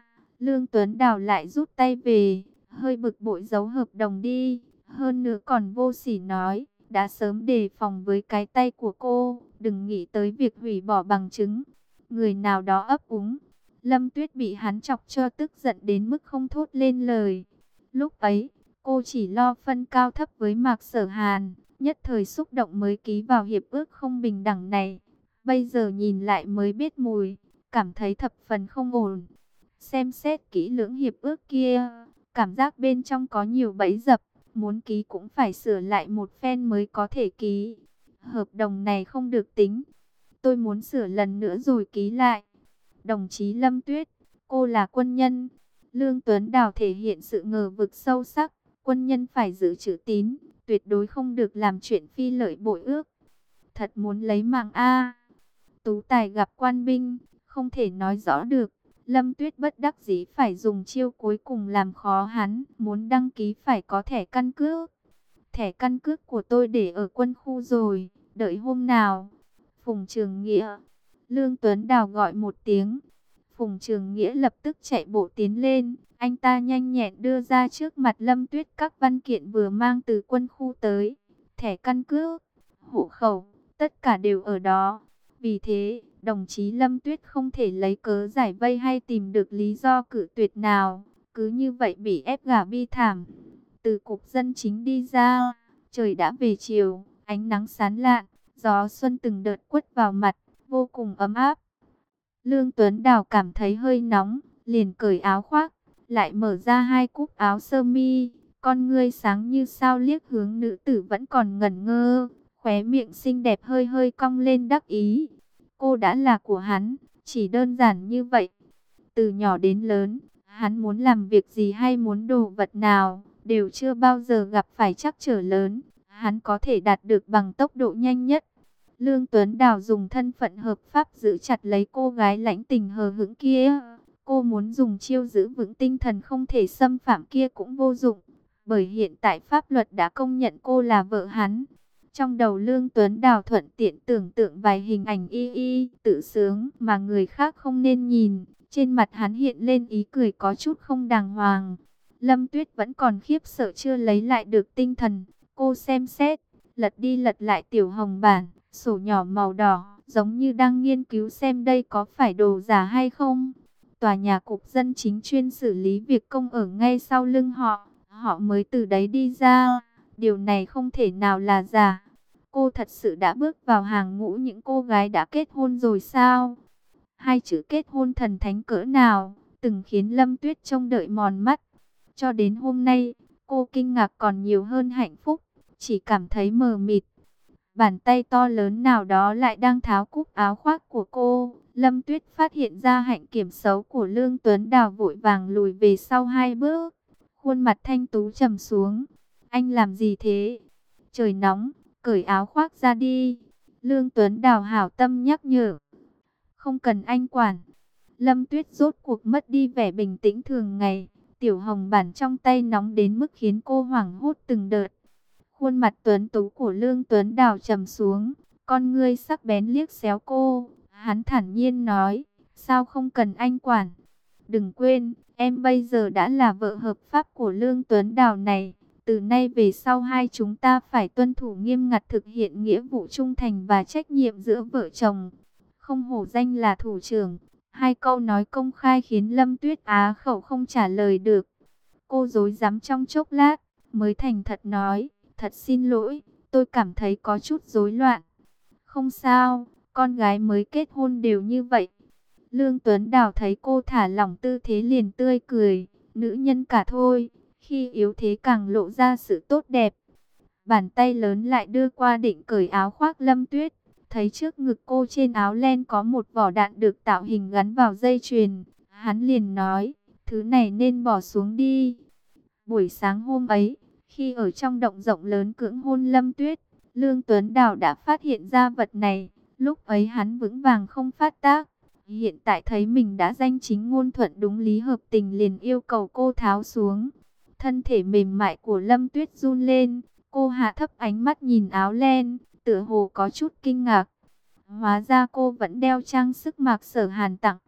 Lương Tuấn Đào lại rút tay về, hơi bực bội giấu hợp đồng đi. Hơn nữa còn vô sỉ nói, đã sớm đề phòng với cái tay của cô, đừng nghĩ tới việc hủy bỏ bằng chứng. Người nào đó ấp úng. Lâm Tuyết bị hắn chọc cho tức giận đến mức không thốt lên lời. Lúc ấy, cô chỉ lo phân cao thấp với Mạc Sở Hàn, nhất thời xúc động mới ký vào hiệp ước không bình đẳng này. Bây giờ nhìn lại mới biết mùi, cảm thấy thập phần không ổn. Xem xét kỹ lưỡng hiệp ước kia, cảm giác bên trong có nhiều bẫy dập, muốn ký cũng phải sửa lại một phen mới có thể ký. Hợp đồng này không được tính, tôi muốn sửa lần nữa rồi ký lại. Đồng chí Lâm Tuyết, cô là quân nhân. Lương Tuấn Đào thể hiện sự ngờ vực sâu sắc, quân nhân phải giữ chữ tín, tuyệt đối không được làm chuyện phi lợi bội ước. Thật muốn lấy mạng a. Tú tài gặp quan binh, không thể nói rõ được. Lâm Tuyết bất đắc dĩ phải dùng chiêu cuối cùng làm khó hắn, muốn đăng ký phải có thẻ căn cước. Thẻ căn cước của tôi để ở quân khu rồi, đợi hôm nào. Phùng Trường Nghĩa. Lương Tuấn Đào gọi một tiếng. Phùng Trường Nghĩa lập tức chạy bộ tiến lên. Anh ta nhanh nhẹn đưa ra trước mặt Lâm Tuyết các văn kiện vừa mang từ quân khu tới. Thẻ căn cước, hộ khẩu, tất cả đều ở đó. Vì thế, đồng chí Lâm Tuyết không thể lấy cớ giải vây hay tìm được lý do cự tuyệt nào. Cứ như vậy bị ép gả bi thảm. Từ cục dân chính đi ra, trời đã về chiều, ánh nắng sáng lạn, gió xuân từng đợt quất vào mặt, vô cùng ấm áp. Lương Tuấn Đào cảm thấy hơi nóng, liền cởi áo khoác, lại mở ra hai cúc áo sơ mi, con ngươi sáng như sao liếc hướng nữ tử vẫn còn ngẩn ngơ, khóe miệng xinh đẹp hơi hơi cong lên đắc ý. Cô đã là của hắn, chỉ đơn giản như vậy. Từ nhỏ đến lớn, hắn muốn làm việc gì hay muốn đồ vật nào, đều chưa bao giờ gặp phải trắc trở lớn, hắn có thể đạt được bằng tốc độ nhanh nhất. Lương Tuấn Đào dùng thân phận hợp pháp giữ chặt lấy cô gái lãnh tình hờ hững kia. Cô muốn dùng chiêu giữ vững tinh thần không thể xâm phạm kia cũng vô dụng, bởi hiện tại pháp luật đã công nhận cô là vợ hắn. Trong đầu Lương Tuấn Đào thuận tiện tưởng tượng vài hình ảnh y y tự sướng mà người khác không nên nhìn. Trên mặt hắn hiện lên ý cười có chút không đàng hoàng. Lâm Tuyết vẫn còn khiếp sợ chưa lấy lại được tinh thần. Cô xem xét, lật đi lật lại tiểu hồng bản, sổ nhỏ màu đỏ, giống như đang nghiên cứu xem đây có phải đồ giả hay không. Tòa nhà cục dân chính chuyên xử lý việc công ở ngay sau lưng họ, họ mới từ đấy đi ra. Điều này không thể nào là giả. Cô thật sự đã bước vào hàng ngũ những cô gái đã kết hôn rồi sao? Hai chữ kết hôn thần thánh cỡ nào, từng khiến Lâm Tuyết trông đợi mòn mắt. Cho đến hôm nay, cô kinh ngạc còn nhiều hơn hạnh phúc, chỉ cảm thấy mờ mịt. Bàn tay to lớn nào đó lại đang tháo cúc áo khoác của cô. Lâm Tuyết phát hiện ra hạnh kiểm xấu của Lương Tuấn Đào, vội vàng lùi về sau hai bước. Khuôn mặt thanh tú trầm xuống. Anh làm gì thế? Trời nóng, cởi áo khoác ra đi. Lương Tuấn Đào hảo tâm nhắc nhở. Không cần anh quản. Lâm Tuyết rốt cuộc mất đi vẻ bình tĩnh thường ngày. Tiểu hồng bản trong tay nóng đến mức khiến cô hoảng hốt từng đợt. Khuôn mặt tuấn tú của Lương Tuấn Đào trầm xuống, con ngươi sắc bén liếc xéo cô. Hắn thản nhiên nói, sao không cần anh quản? Đừng quên, em bây giờ đã là vợ hợp pháp của Lương Tuấn Đào này. Từ nay về sau hai chúng ta phải tuân thủ nghiêm ngặt thực hiện nghĩa vụ trung thành và trách nhiệm giữa vợ chồng. Không hổ danh là thủ trưởng. Hai câu nói công khai khiến Lâm Tuyết á khẩu không trả lời được. Cô rối rắm trong chốc lát, mới thành thật nói, thật xin lỗi, tôi cảm thấy có chút rối loạn. Không sao, con gái mới kết hôn đều như vậy. Lương Tuấn Đào thấy cô thả lỏng tư thế liền tươi cười, nữ nhân cả thôi, khi yếu thế càng lộ ra sự tốt đẹp. Bàn tay lớn lại đưa qua định cởi áo khoác Lâm Tuyết. Thấy trước ngực cô trên áo len có một vỏ đạn được tạo hình gắn vào dây chuyền. Hắn liền nói, thứ này nên bỏ xuống đi. Buổi sáng hôm ấy, khi ở trong động rộng lớn cưỡng hôn Lâm Tuyết, Lương Tuấn Đào đã phát hiện ra vật này. Lúc ấy hắn vững vàng không phát tác. Hiện tại thấy mình đã danh chính ngôn thuận đúng lý hợp tình liền yêu cầu cô tháo xuống. Thân thể mềm mại của Lâm Tuyết run lên. Cô hạ thấp ánh mắt nhìn áo len, tựa hồ có chút kinh ngạc. Hóa ra cô vẫn đeo trang sức Mạc Sở Hàn tặng.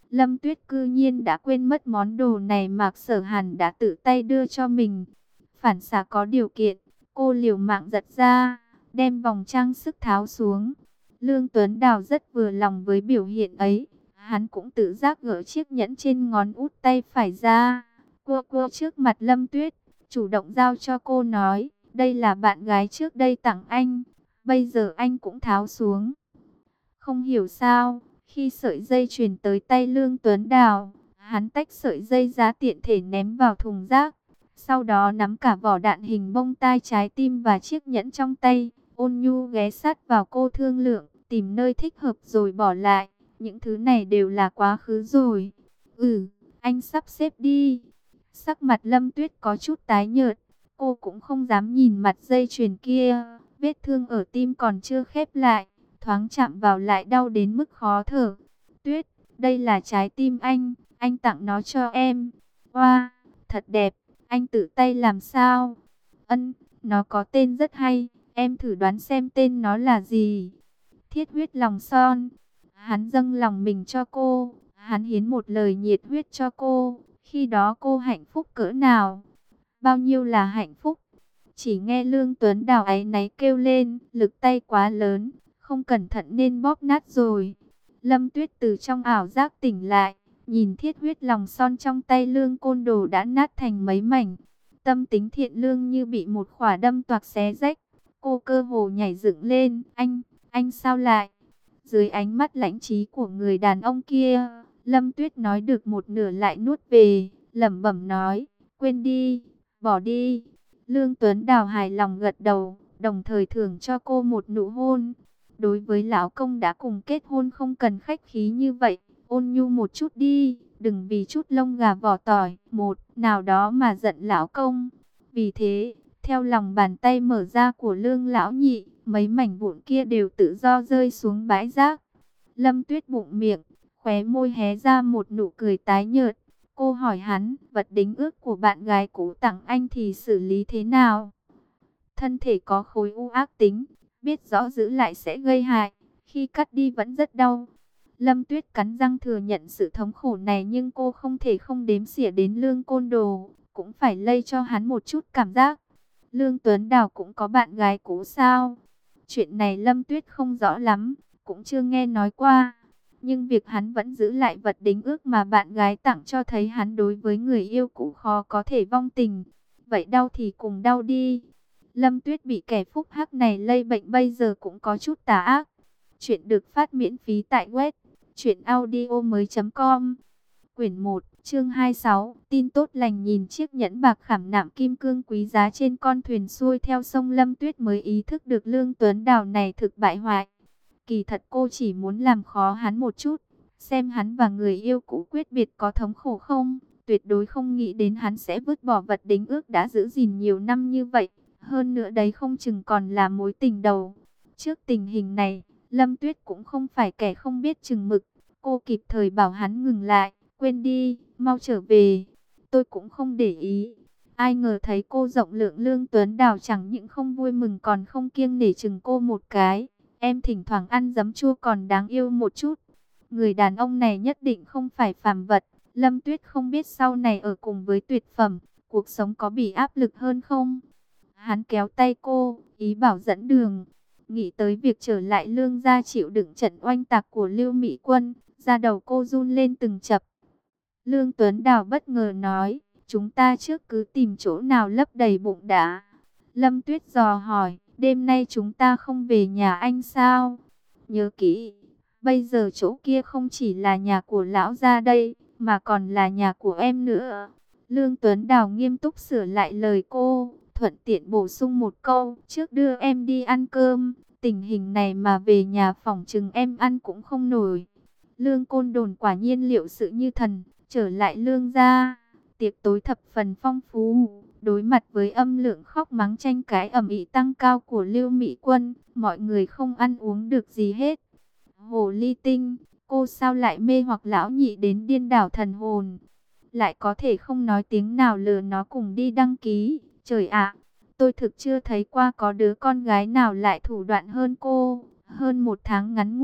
Lâm Tuyết cư nhiên đã quên mất món đồ này Mạc Sở Hàn đã tự tay đưa cho mình. Phản xạ có điều kiện, cô liều mạng giật ra, đem vòng trang sức tháo xuống. Lương Tuấn Đào rất vừa lòng với biểu hiện ấy. Hắn cũng tự giác gỡ chiếc nhẫn trên ngón út tay phải ra, cua cua trước mặt Lâm Tuyết, chủ động giao cho cô nói, đây là bạn gái trước đây tặng anh, bây giờ anh cũng tháo xuống. Không hiểu sao, khi sợi dây chuyền tới tay Lương Tuấn Đào, hắn tách sợi dây ra tiện thể ném vào thùng rác. Sau đó nắm cả vỏ đạn hình bông tai trái tim và chiếc nhẫn trong tay, ôn nhu ghé sát vào cô thương lượng, tìm nơi thích hợp rồi bỏ lại. Những thứ này đều là quá khứ rồi. Ừ, anh sắp xếp đi. Sắc mặt Lâm Tuyết có chút tái nhợt. Cô cũng không dám nhìn mặt dây chuyền kia. Vết thương ở tim còn chưa khép lại. Thoáng chạm vào lại đau đến mức khó thở. Tuyết, đây là trái tim anh. Anh tặng nó cho em. Wow, thật đẹp. Anh tự tay làm sao? Ân, nó có tên rất hay. Em thử đoán xem tên nó là gì. Thiết huyết lòng son. Hắn dâng lòng mình cho cô. Hắn hiến một lời nhiệt huyết cho cô. Khi đó cô hạnh phúc cỡ nào? Bao nhiêu là hạnh phúc? Chỉ nghe Lương Tuấn Đào áy náy kêu lên. Lực tay quá lớn. Không cẩn thận nên bóp nát rồi. Lâm Tuyết từ trong ảo giác tỉnh lại. Nhìn thiết huyết lòng son trong tay Lương Côn Đồ đã nát thành mấy mảnh. Tâm tính thiện lương như bị một khỏa đâm toạc xé rách. Cô cơ hồ nhảy dựng lên. Anh, anh sao lại? Dưới ánh mắt lãnh trí của người đàn ông kia, Lâm Tuyết nói được một nửa lại nuốt về, lẩm bẩm nói, quên đi, bỏ đi. Lương Tuấn Đào hài lòng gật đầu, đồng thời thưởng cho cô một nụ hôn. Đối với lão công đã cùng kết hôn không cần khách khí như vậy, ôn nhu một chút đi, đừng vì chút lông gà vỏ tỏi, một nào đó mà giận lão công. Vì thế, theo lòng bàn tay mở ra của Lương lão nhị, mấy mảnh vụn kia đều tự do rơi xuống bãi rác. Lâm Tuyết bụng miệng, khóe môi hé ra một nụ cười tái nhợt. Cô hỏi hắn, vật đính ước của bạn gái cũ tặng anh thì xử lý thế nào? Thân thể có khối u ác tính, biết rõ giữ lại sẽ gây hại, khi cắt đi vẫn rất đau. Lâm Tuyết cắn răng thừa nhận sự thống khổ này, nhưng cô không thể không đếm xỉa đến Lương Côn Đồ, cũng phải lây cho hắn một chút cảm giác. Lương Tuấn Đào cũng có bạn gái cũ sao? Chuyện này Lâm Tuyết không rõ lắm, cũng chưa nghe nói qua. Nhưng việc hắn vẫn giữ lại vật đính ước mà bạn gái tặng cho thấy hắn đối với người yêu cũ khó có thể vong tình. Vậy đau thì cùng đau đi. Lâm Tuyết bị kẻ phúc hắc này lây bệnh bây giờ cũng có chút tà ác. Chuyện được phát miễn phí tại web truyện audio mới chấm com. Quyển một, chương hai mươi sáu, tin tốt lành. Nhìn chiếc nhẫn bạc khảm nạm kim cương quý giá trên con thuyền xuôi theo sông, Lâm Tuyết mới ý thức được Lương Tuấn Đào này thực bại hoại. Kỳ thật cô chỉ muốn làm khó hắn một chút, xem hắn và người yêu cũ quyết biệt có thống khổ không. Tuyệt đối không nghĩ đến hắn sẽ vứt bỏ vật đính ước đã giữ gìn nhiều năm như vậy. Hơn nữa đấy không chừng còn là mối tình đầu. Trước tình hình này, Lâm Tuyết cũng không phải kẻ không biết chừng mực. Cô kịp thời bảo hắn ngừng lại. Quên đi, mau trở về. Tôi cũng không để ý. Ai ngờ thấy cô rộng lượng, Lương Tuấn Đào chẳng những không vui mừng còn không kiêng nể chừng cô một cái. Em thỉnh thoảng ăn giấm chua còn đáng yêu một chút. Người đàn ông này nhất định không phải phàm vật. Lâm Tuyết không biết sau này ở cùng với tuyệt phẩm, cuộc sống có bị áp lực hơn không? Hắn kéo tay cô, ý bảo dẫn đường. Nghĩ tới việc trở lại Lương gia chịu đựng trận oanh tạc của Lưu Mỹ Quân, da đầu cô run lên từng chập. Lương Tuấn Đào bất ngờ nói, chúng ta trước cứ tìm chỗ nào lấp đầy bụng đã. Lâm Tuyết dò hỏi, đêm nay chúng ta không về nhà anh sao? Nhớ kỹ, bây giờ chỗ kia không chỉ là nhà của lão gia đây, mà còn là nhà của em nữa. Lương Tuấn Đào nghiêm túc sửa lại lời cô, thuận tiện bổ sung một câu, trước đưa em đi ăn cơm, tình hình này mà về nhà phòng chừng em ăn cũng không nổi. Lương Côn Đồn quả nhiên liệu sự như thần. Trở lại Lương gia, tiệc tối thập phần phong phú. Đối mặt với âm lượng khóc mắng tranh cãi ầm ĩ tăng cao của Lưu Mỹ Quân, mọi người không ăn uống được gì hết. Hồ ly tinh, cô sao lại mê hoặc lão nhị đến điên đảo thần hồn? Lại có thể không nói tiếng nào lừa nó cùng đi đăng ký. Trời ạ, tôi thực chưa thấy qua có đứa con gái nào lại thủ đoạn hơn cô. Hơn một tháng ngắn ngủn,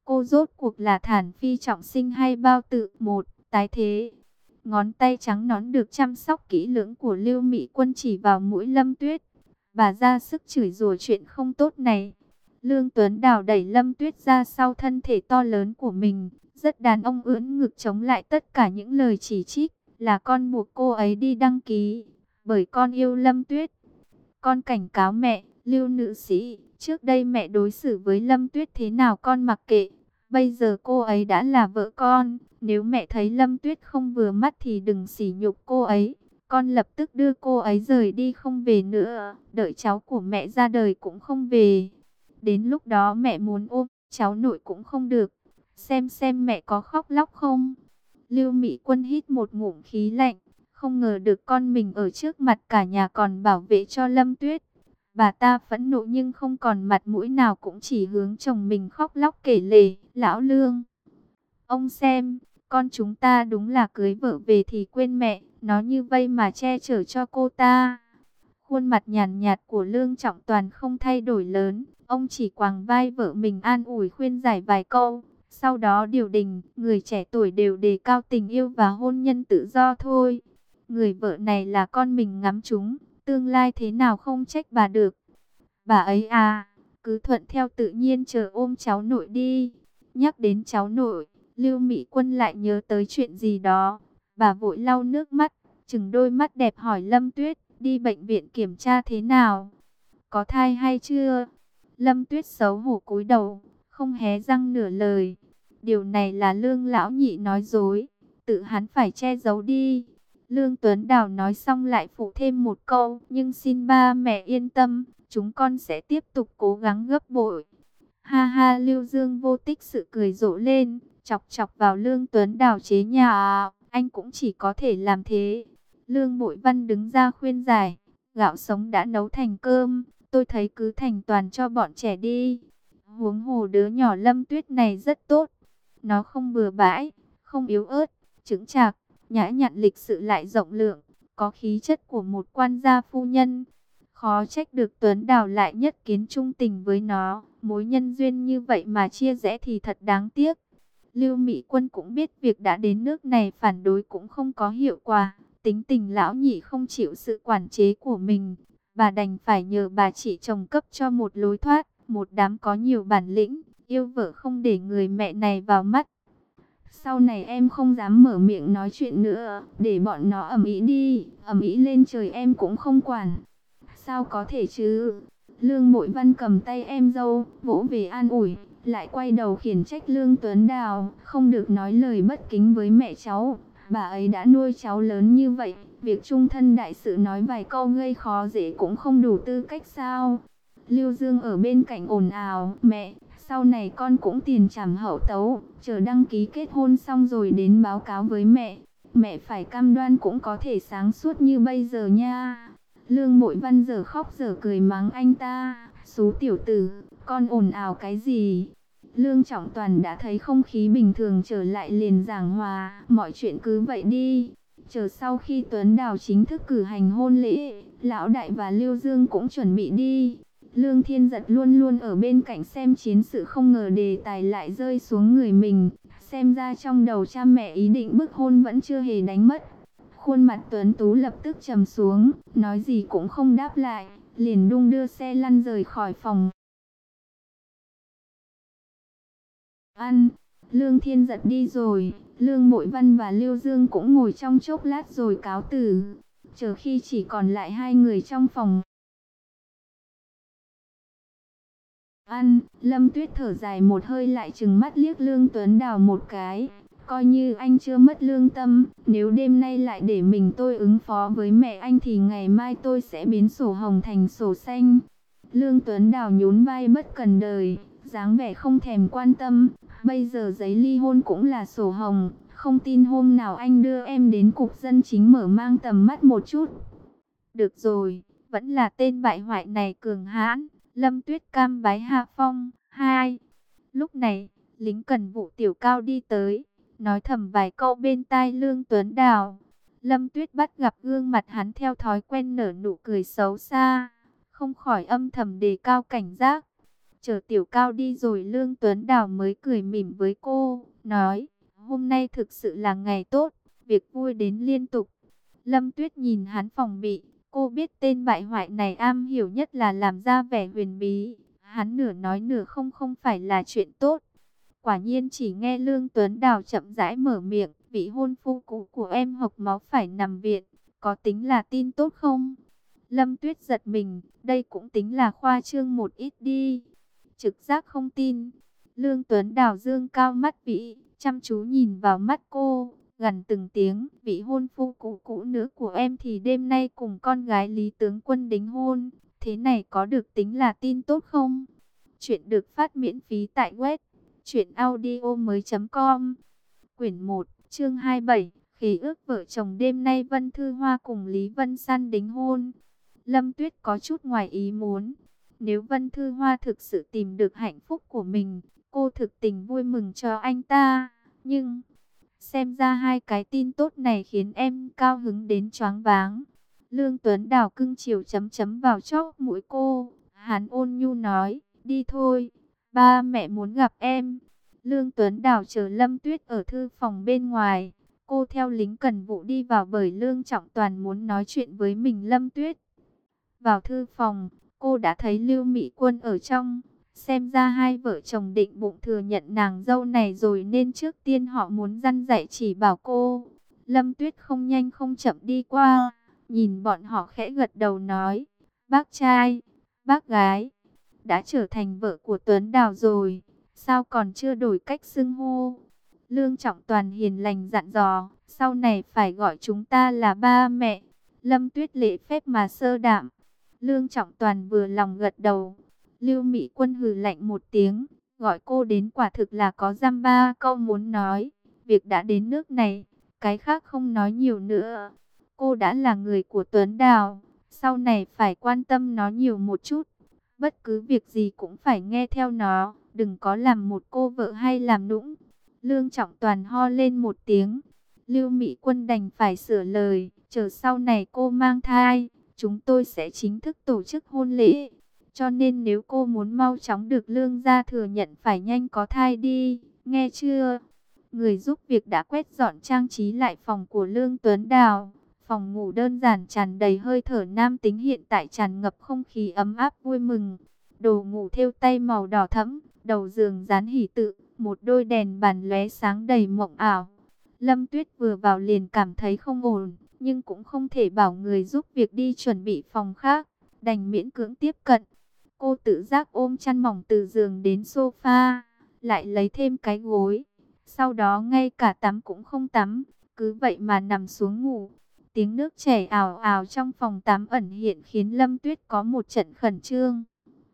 Cô rốt cuộc là Thản Phi trọng sinh hay bao tự một tái thế? Ngón tay trắng nõn được chăm sóc kỹ lưỡng của Lưu Mỹ Quân chỉ vào mũi Lâm Tuyết. Bà ra sức chửi rủa chuyện không tốt này. Lương Tuấn Đào đẩy Lâm Tuyết ra sau thân thể to lớn của mình, rất đàn ông ưỡn ngực chống lại tất cả những lời chỉ trích. Là con buộc cô ấy đi đăng ký, bởi con yêu Lâm Tuyết. Con cảnh cáo mẹ, Lưu nữ sĩ, trước đây mẹ đối xử với Lâm Tuyết thế nào con mặc kệ. Bây giờ cô ấy đã là vợ con, nếu mẹ thấy Lâm Tuyết không vừa mắt thì đừng sỉ nhục cô ấy. Con lập tức đưa cô ấy rời đi không về nữa, đợi cháu của mẹ ra đời cũng không về. Đến lúc đó mẹ muốn ôm cháu nội cũng không được. Xem xem mẹ có khóc lóc không? Lưu Mỹ Quân hít một ngụm khí lạnh, không ngờ được con mình ở trước mặt cả nhà còn bảo vệ cho Lâm Tuyết. Bà ta phẫn nộ nhưng không còn mặt mũi nào, cũng chỉ hướng chồng mình khóc lóc kể lể. Lão Lương, ông xem, con chúng ta đúng là cưới vợ về thì quên mẹ, nó như vây mà che chở cho cô ta. Khuôn mặt nhàn nhạt của Lương Trọng Toàn không thay đổi lớn, ông chỉ quàng vai vợ mình an ủi khuyên giải vài câu. Sau đó điều đình, người trẻ tuổi đều đề cao tình yêu và hôn nhân tự do thôi. Người vợ này là con mình ngắm trúng, tương lai thế nào không trách bà được. Bà ấy à, cứ thuận theo tự nhiên chờ ôm cháu nội đi. Nhắc đến cháu nội, Lưu Mỹ Quân lại nhớ tới chuyện gì đó. Bà vội lau nước mắt, chừng đôi mắt đẹp hỏi Lâm Tuyết, đi bệnh viện kiểm tra thế nào? Có thai hay chưa? Lâm Tuyết xấu hổ cúi đầu, không hé răng nửa lời. Điều này là Lương lão nhị nói dối, tự hắn phải che giấu đi. Lương Tuấn Đào nói xong lại phụ thêm một câu, nhưng xin ba mẹ yên tâm, chúng con sẽ tiếp tục cố gắng gấp bội. Ha ha, Lưu Dương vô tích sự cười rộ lên, chọc chọc vào Lương Tuấn Đào chế nhà, anh cũng chỉ có thể làm thế. Lương Bội Văn đứng ra khuyên giải, gạo sống đã nấu thành cơm, tôi thấy cứ thành toàn cho bọn trẻ đi. Huống hồ đứa nhỏ Lâm Tuyết này rất tốt, nó không bừa bãi, không yếu ớt, chững chạc, nhã nhặn, lịch sự lại rộng lượng, có khí chất của một quan gia phu nhân. Khó trách được Tuấn Đào lại nhất kiến trung tình với nó, mối nhân duyên như vậy mà chia rẽ thì thật đáng tiếc. Lưu Mỹ Quân cũng biết việc đã đến nước này phản đối cũng không có hiệu quả, tính tình lão nhị không chịu sự quản chế của mình, bà đành phải nhờ bà chị chồng cấp cho một lối thoát. Một đám có nhiều bản lĩnh, yêu vợ không để người mẹ này vào mắt. Sau này em không dám mở miệng nói chuyện nữa, để bọn nó ầm ĩ đi, ầm ĩ lên trời em cũng không quản. Sao có thể chứ? Lương Bội Văn cầm tay em dâu, vỗ về an ủi, lại quay đầu khiển trách Lương Tuấn Đào, không được nói lời bất kính với mẹ cháu. Bà ấy đã nuôi cháu lớn như vậy, việc chung thân đại sự nói vài câu gây khó dễ cũng không đủ tư cách sao? Lưu Dương ở bên cạnh ồn ào, mẹ, sau này con cũng tiền trảm hậu tấu, chờ đăng ký kết hôn xong rồi đến báo cáo với mẹ. Mẹ phải cam đoan cũng có thể sáng suốt như bây giờ nha. Lương Bội Văn giờ khóc giờ cười mắng anh ta, xú tiểu tử, con ồn ào cái gì? Lương Trọng Toàn đã thấy không khí bình thường trở lại liền giảng hòa, mọi chuyện cứ vậy đi. Chờ sau khi Tuấn Đào chính thức cử hành hôn lễ, Lão Đại và Lưu Dương cũng chuẩn bị đi. Lương Thiên Giật luôn luôn ở bên cạnh xem chiến sự, không ngờ đề tài lại rơi xuống người mình. Xem ra trong đầu cha mẹ ý định bức hôn vẫn chưa hề đánh mất. Khuôn mặt Tuấn Tú lập tức trầm xuống, nói gì cũng không đáp lại, liền đung đưa xe lăn rời khỏi phòng ăn. Lương Thiên Giật đi rồi, Lương Bội Văn và Lưu Dương cũng ngồi trong chốc lát rồi cáo từ. Chờ khi chỉ còn lại hai người trong phòng ăn, Lâm Tuyết thở dài một hơi, lại trừng mắt liếc Lương Tuấn Đào một cái. Coi như anh chưa mất lương tâm, nếu đêm nay lại để mình tôi ứng phó với mẹ anh thì ngày mai tôi sẽ biến sổ hồng thành sổ xanh. Lương Tuấn Đào nhún vai bất cần đời, dáng vẻ không thèm quan tâm. Bây giờ giấy ly hôn cũng là sổ hồng, không tin hôm nào anh đưa em đến cục dân chính mở mang tầm mắt một chút. Được rồi, vẫn là tên bại hoại này cường hãn. Lâm Tuyết cam bái hạ phong. Hai. Lúc này, lính cần vụ Tiểu Cao đi tới, nói thầm vài câu bên tai Lương Tuấn Đào. Lâm Tuyết bắt gặp gương mặt hắn theo thói quen nở nụ cười xấu xa, không khỏi âm thầm đề cao cảnh giác. Chờ Tiểu Cao đi rồi Lương Tuấn Đào mới cười mỉm với cô, nói, hôm nay thực sự là ngày tốt, việc vui đến liên tục. Lâm Tuyết nhìn hắn phòng bị, cô biết tên bại hoại này am hiểu nhất là làm ra vẻ huyền bí. Hắn nửa nói nửa không không phải là chuyện tốt. Quả nhiên chỉ nghe Lương Tuấn Đào chậm rãi mở miệng, vị hôn phu cũ của em hộc máu phải nằm viện, có tính là tin tốt không? Lâm Tuyết giật mình, đây cũng tính là khoa trương một ít đi. Trực giác không tin. Lương Tuấn Đào dương cao mắt vĩ, chăm chú nhìn vào mắt cô, gằn từng tiếng, vị hôn phu cũ cũ nữa của em thì đêm nay cùng con gái Lý tướng quân đính hôn, thế này có được tính là tin tốt không? Chuyện được phát miễn phí tại web truyện audio mới.com. Quyển một, chương hai mươi bảy, khế ước vợ chồng đêm nay Vân Thư Hoa cùng Lý Vân San đính hôn. Lâm Tuyết có chút ngoài ý muốn. Nếu Vân Thư Hoa thực sự tìm được hạnh phúc của mình, cô thực tình vui mừng cho anh ta. Nhưng, xem ra hai cái tin tốt này khiến em cao hứng đến choáng váng. Lương Tuấn Đào cưng chiều chấm chấm vào chóp mũi cô. Hắn ôn nhu nói, đi thôi, ba mẹ muốn gặp em. Lương Tuấn Đào chờ Lâm Tuyết ở thư phòng bên ngoài. Cô theo lính cần vụ đi vào bởi Lương Trọng Toàn muốn nói chuyện với mình. Lâm Tuyết vào thư phòng, cô đã thấy Lưu Mỹ Quân ở trong. Xem ra hai vợ chồng định bụng thừa nhận nàng dâu này rồi nên trước tiên họ muốn răn dạy chỉ bảo cô. Lâm Tuyết không nhanh không chậm đi qua, nhìn bọn họ khẽ gật đầu nói, bác trai, bác gái, đã trở thành vợ của Tuấn Đào rồi, sao còn chưa đổi cách xưng hô? Lương Trọng Toàn hiền lành dặn dò, sau này phải gọi chúng ta là ba mẹ. Lâm Tuyết lễ phép mà sơ đạm. Lương Trọng Toàn vừa lòng gật đầu. Lưu Mỹ Quân hừ lạnh một tiếng, gọi cô đến quả thực là có dăm ba câu muốn nói. Việc đã đến nước này, cái khác không nói nhiều nữa. Cô đã là người của Tuấn Đào, sau này phải quan tâm nó nhiều một chút. Bất cứ việc gì cũng phải nghe theo nó, đừng có làm một cô vợ hay làm nũng. Lương Trọng Toàn ho lên một tiếng. Lưu Mỹ Quân đành phải sửa lời, chờ sau này cô mang thai, chúng tôi sẽ chính thức tổ chức hôn lễ. Cho nên nếu cô muốn mau chóng được Lương gia thừa nhận phải nhanh có thai đi, nghe chưa? Người giúp việc đã quét dọn trang trí lại phòng của Lương Tuấn Đào. Phòng ngủ đơn giản tràn đầy hơi thở nam tính hiện tại tràn ngập không khí ấm áp vui mừng. Đồ ngủ thêu tay màu đỏ thẫm, đầu giường dán hỷ tự, một đôi đèn bàn lóe sáng đầy mộng ảo. Lâm Tuyết vừa vào liền cảm thấy không ổn, nhưng cũng không thể bảo người giúp việc đi chuẩn bị phòng khác, đành miễn cưỡng tiếp cận. Cô tự giác ôm chăn mỏng từ giường đến sofa, lại lấy thêm cái gối. Sau đó ngay cả tắm cũng không tắm, cứ vậy mà nằm xuống ngủ. Tiếng nước chảy ào ào trong phòng tắm ẩn hiện khiến Lâm Tuyết có một trận khẩn trương.